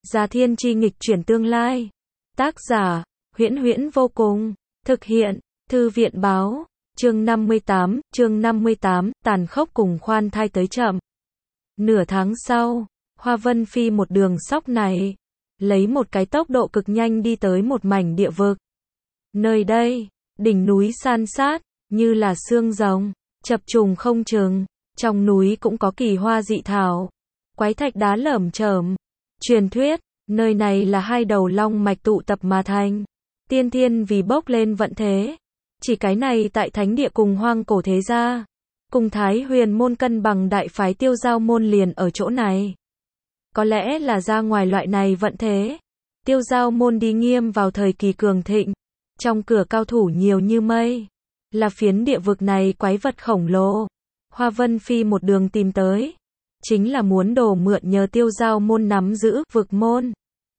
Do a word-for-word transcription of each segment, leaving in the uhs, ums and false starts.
Già Thiên Chi nghịch chuyển tương lai. Tác giả, Huyễn Huyễn vô cùng. Thực hiện, Thư viện báo. Chương năm mươi tám, chương năm mươi tám, tàn khốc cùng khoan thai tới chậm. Nửa tháng sau, Hoa Vân Phi một đường sóc này, lấy một cái tốc độ cực nhanh đi tới một mảnh địa vực. Nơi đây, đỉnh núi san sát, như là xương rồng, chập trùng không chừng, trong núi cũng có kỳ hoa dị thảo, quái thạch đá lởm chởm. Truyền thuyết, nơi này là hai đầu long mạch tụ tập mà thành. Tiên thiên vì bốc lên vận thế. Chỉ cái này tại thánh địa cùng hoang cổ thế gia, cùng Thái Huyền môn cân bằng đại phái Tiêu Giao môn liền ở chỗ này. Có lẽ là ra ngoài loại này vận thế, Tiêu Giao môn đi nghiêm vào thời kỳ cường thịnh, trong cửa cao thủ nhiều như mây, là phiến địa vực này quái vật khổng lồ. Hoa Vân Phi một đường tìm tới, chính là muốn đồ mượn nhờ Tiêu Giao môn nắm giữ vực môn.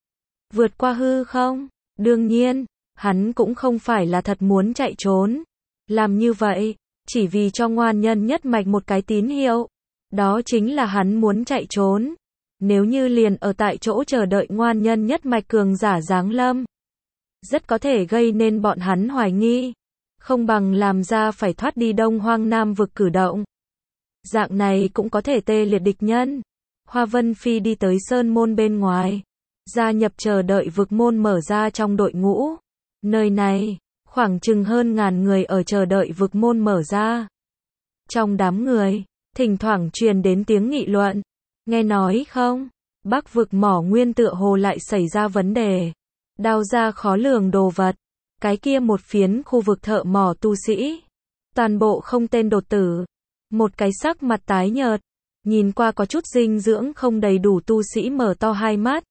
Vượt qua hư không? Đương nhiên, hắn cũng không phải là thật muốn chạy trốn. Làm như vậy, chỉ vì cho ngoan nhân nhất mạch một cái tín hiệu. Đó chính là hắn muốn chạy trốn. Nếu như liền ở tại chỗ chờ đợi ngoan nhân nhất mạch cường giả giáng lâm, rất có thể gây nên bọn hắn hoài nghi. Không bằng làm ra phải thoát đi Đông Hoang Nam vực cử động. Dạng này cũng có thể tê liệt địch nhân. Hoa Vân Phi đi tới sơn môn bên ngoài, gia nhập chờ đợi vực môn mở ra trong đội ngũ. Nơi này, khoảng chừng hơn ngàn người ở chờ đợi vực môn mở ra. Trong đám người, thỉnh thoảng truyền đến tiếng nghị luận. Nghe nói không, Bắc vực mỏ nguyên tựa hồ lại xảy ra vấn đề. Đào ra khó lường đồ vật. Cái kia một phiến khu vực thợ mỏ tu sĩ, toàn bộ không tên đột tử. Một cái sắc mặt tái nhợt, nhìn qua có chút dinh dưỡng không đầy đủ tu sĩ mở to hai mắt.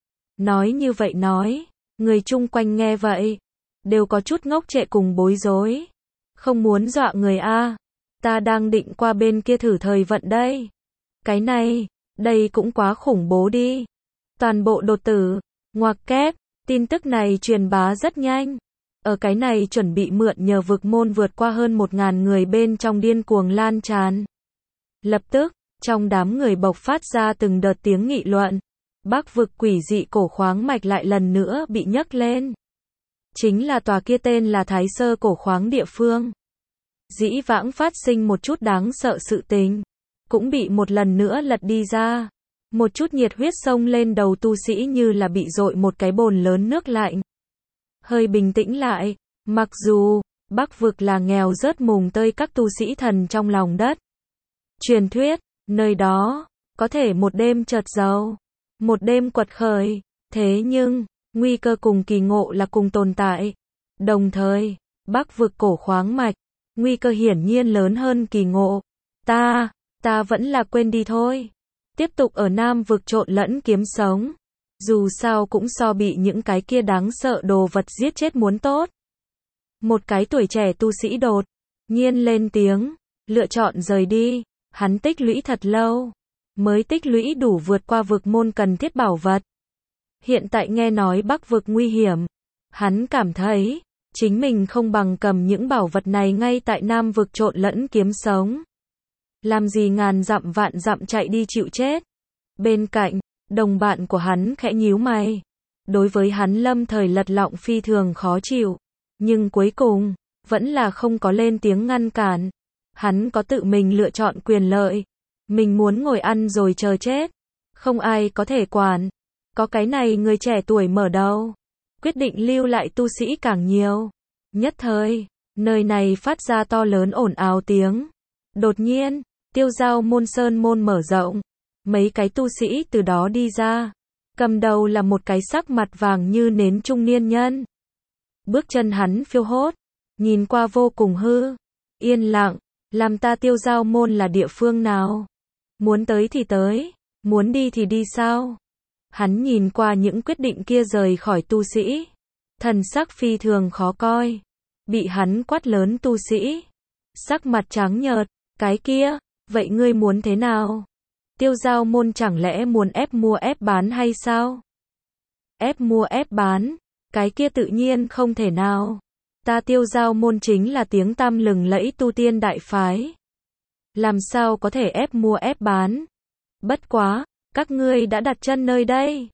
Nói như vậy nói, người chung quanh nghe vậy, đều có chút ngốc trệ cùng bối rối. Không muốn dọa người a, ta đang định qua bên kia thử thời vận đây. Cái này, đây cũng quá khủng bố đi. Toàn bộ đột tử, ngoặc kép, tin tức này truyền bá rất nhanh. Ở cái này chuẩn bị mượn nhờ vực môn vượt qua hơn một ngàn người bên trong điên cuồng lan tràn. Lập tức, trong đám người bộc phát ra từng đợt tiếng nghị luận. Bắc vực quỷ dị cổ khoáng mạch lại lần nữa bị nhấc lên. Chính là tòa kia tên là Thái Sơ cổ khoáng địa phương. Dĩ vãng phát sinh một chút đáng sợ sự tình, cũng bị một lần nữa lật đi ra. Một chút nhiệt huyết sông lên đầu tu sĩ như là bị dội một cái bồn lớn nước lạnh. Hơi bình tĩnh lại, mặc dù Bắc vực là nghèo rớt mùng tơi các tu sĩ thần trong lòng đất. Truyền thuyết, nơi đó có thể một đêm chợt giàu, một đêm quật khởi, thế nhưng nguy cơ cùng kỳ ngộ là cùng tồn tại. Đồng thời, Bắc vực cổ khoáng mạch, nguy cơ hiển nhiên lớn hơn kỳ ngộ. Ta, ta vẫn là quên đi thôi. Tiếp tục ở Nam vực trộn lẫn kiếm sống. Dù sao cũng so bị những cái kia đáng sợ đồ vật giết chết muốn tốt. Một cái tuổi trẻ tu sĩ đột nhiên lên tiếng, lựa chọn rời đi. Hắn tích lũy thật lâu, mới tích lũy đủ vượt qua vực môn cần thiết bảo vật. Hiện tại nghe nói Bắc vực nguy hiểm, hắn cảm thấy chính mình không bằng cầm những bảo vật này ngay tại Nam vực trộn lẫn kiếm sống. Làm gì ngàn dặm vạn dặm chạy đi chịu chết. Bên cạnh, đồng bạn của hắn khẽ nhíu mày. Đối với hắn lâm thời lật lọng phi thường khó chịu. Nhưng cuối cùng, vẫn là không có lên tiếng ngăn cản. Hắn có tự mình lựa chọn quyền lợi. Mình muốn ngồi ăn rồi chờ chết. Không ai có thể quản. Có cái này người trẻ tuổi mở đầu. Quyết định lưu lại tu sĩ càng nhiều. Nhất thời, nơi này phát ra to lớn ồn ào tiếng. Đột nhiên, Tiêu Giao môn sơn môn mở rộng. Mấy cái tu sĩ từ đó đi ra. Cầm đầu là một cái sắc mặt vàng như nến trung niên nhân. Bước chân hắn phiêu hốt. Nhìn qua vô cùng hư. Yên lặng. Làm ta Tiêu Giao môn là địa phương nào? Muốn tới thì tới. Muốn đi thì đi sao? Hắn nhìn qua những quyết định kia rời khỏi tu sĩ. Thần sắc phi thường khó coi. Bị hắn quát lớn tu sĩ. Sắc mặt trắng nhợt. Cái kia, vậy ngươi muốn thế nào? Tiêu Giao môn chẳng lẽ muốn ép mua ép bán hay sao? Ép mua ép bán? Cái kia tự nhiên không thể nào. Ta Tiêu Giao môn chính là tiếng tăm lừng lẫy tu tiên đại phái. Làm sao có thể ép mua ép bán? Bất quá, các ngươi đã đặt chân nơi đây.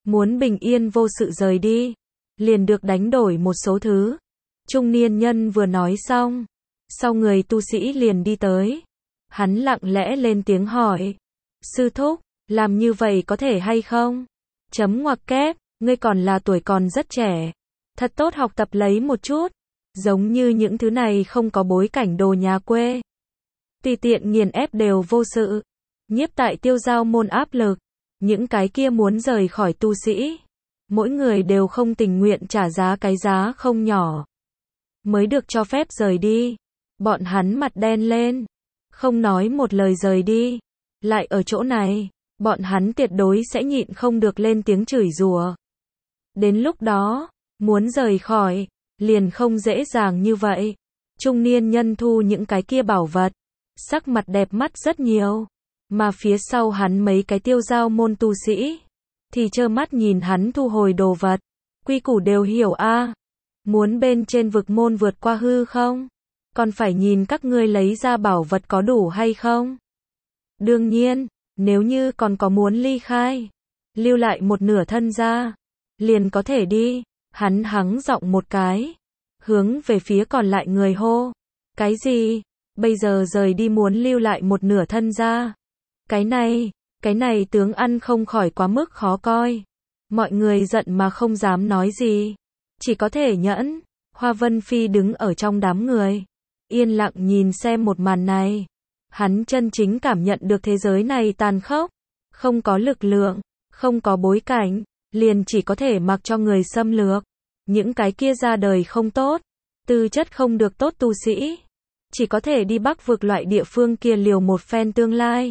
muốn bình yên vô sự rời đi, liền được đánh đổi một số thứ. Trung niên nhân vừa nói xong, sau người tu sĩ liền đi tới. Hắn lặng lẽ lên tiếng hỏi, sư thúc, làm như vậy có thể hay không? Chấm ngoặc kép, ngươi còn là tuổi còn rất trẻ, thật tốt học tập lấy một chút, giống như những thứ này không có bối cảnh đồ nhà quê. Tùy tiện nghiền ép đều vô sự. Nhiếp Tại Tiêu giao môn áp lực, những cái kia muốn rời khỏi tu sĩ, mỗi người đều không tình nguyện trả giá cái giá không nhỏ, mới được cho phép rời đi. Bọn hắn mặt đen lên, không nói một lời rời đi. Lại ở chỗ này, bọn hắn tuyệt đối sẽ nhịn không được lên tiếng chửi rủa. Đến lúc đó, muốn rời khỏi, liền không dễ dàng như vậy. Trung niên nhân thu những cái kia bảo vật, sắc mặt đẹp mắt rất nhiều. Mà phía sau hắn mấy cái tiêu giao môn tu sĩ, thì trơ mắt nhìn hắn thu hồi đồ vật. Quy củ đều hiểu a à. Muốn bên trên vực môn vượt qua hư không? Còn phải nhìn các ngươi lấy ra bảo vật có đủ hay không? Đương nhiên, nếu như còn có muốn ly khai, lưu lại một nửa thân ra, liền có thể đi. Hắn hắng giọng một cái, hướng về phía còn lại người hô. Cái gì? Bây giờ rời đi muốn lưu lại một nửa thân ra? Cái này, cái này tướng ăn không khỏi quá mức khó coi. Mọi người giận mà không dám nói gì, chỉ có thể nhẫn. Hoa Vân Phi đứng ở trong đám người, yên lặng nhìn xem một màn này. Hắn chân chính cảm nhận được thế giới này tàn khốc, không có lực lượng, không có bối cảnh, liền chỉ có thể mặc cho người xâm lược. Những cái kia ra đời không tốt, tư chất không được tốt tu sĩ, chỉ có thể đi Bắc vực loại địa phương kia liều một phen tương lai.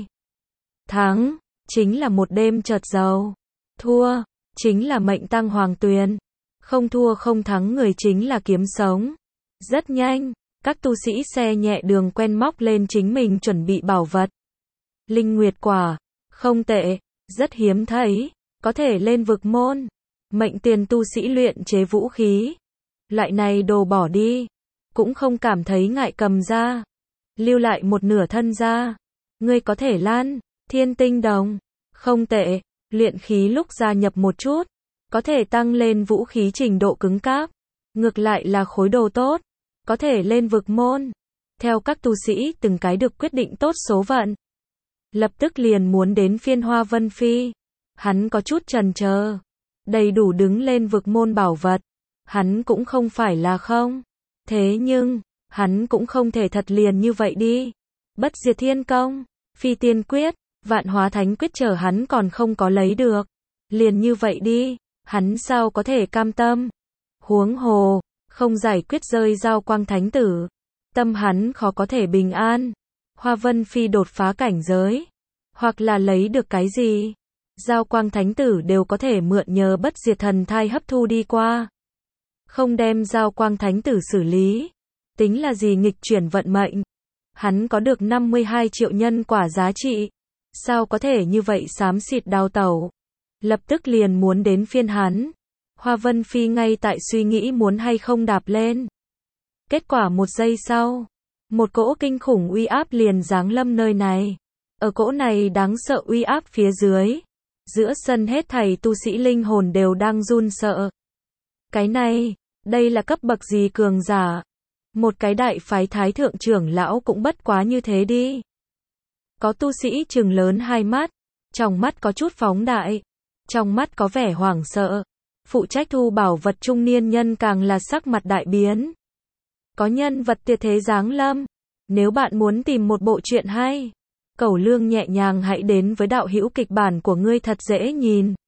Thắng, chính là một đêm chợt giàu. Thua, chính là mệnh tăng hoàng tuyền. Không thua không thắng người chính là kiếm sống. Rất nhanh, các tu sĩ xe nhẹ đường quen móc lên chính mình chuẩn bị bảo vật. Linh nguyệt quả, không tệ, rất hiếm thấy, có thể lên vực môn. Mệnh tiền tu sĩ luyện chế vũ khí, loại này đồ bỏ đi, cũng không cảm thấy ngại cầm ra. Lưu lại một nửa thân ra, ngươi có thể lan. Thiên tinh đồng, không tệ, luyện khí lúc gia nhập một chút, có thể tăng lên vũ khí trình độ cứng cáp. Ngược lại là khối đồ tốt, có thể lên vực môn. Theo các tu sĩ từng cái được quyết định tốt số phận, lập tức liền muốn đến phiên Hoa Vân Phi. Hắn có chút chần chờ, đầy đủ đứng lên vực môn bảo vật, hắn cũng không phải là không. Thế nhưng, hắn cũng không thể thật liền như vậy đi. Bất diệt thiên công, phi tiên quyết, vạn hóa thánh quyết chờ hắn còn không có lấy được. Liền như vậy đi, hắn sao có thể cam tâm. Huống hồ, không giải quyết rơi giao quang thánh tử, tâm hắn khó có thể bình an. Hoa Vân Phi đột phá cảnh giới, hoặc là lấy được cái gì, giao quang thánh tử đều có thể mượn nhờ bất diệt thần thai hấp thu đi qua. Không đem giao quang thánh tử xử lý, tính là gì nghịch chuyển vận mệnh. Hắn có được năm mươi hai triệu nhân quả giá trị, sao có thể như vậy xám xịt đào tẩu. Lập tức liền muốn đến phiên hắn. Hoa Vân Phi ngay tại suy nghĩ muốn hay không đạp lên. Kết quả một giây sau, một cỗ kinh khủng uy áp liền giáng lâm nơi này. Ở cỗ này đáng sợ uy áp phía dưới, giữa sân hết thảy tu sĩ linh hồn đều đang run sợ. Cái này, đây là cấp bậc gì cường giả? Một cái đại phái thái thượng trưởng lão cũng bất quá như thế đi. Có tu sĩ trừng lớn hai mắt, trong mắt có chút phóng đại, trong mắt có vẻ hoảng sợ. Phụ trách thu bảo vật trung niên nhân càng là sắc mặt đại biến. Có nhân vật tuyệt thế giáng lâm. Nếu bạn muốn tìm một bộ truyện hay, Cẩu Lương nhẹ nhàng hãy đến với đạo hữu kịch bản của ngươi thật dễ nhìn.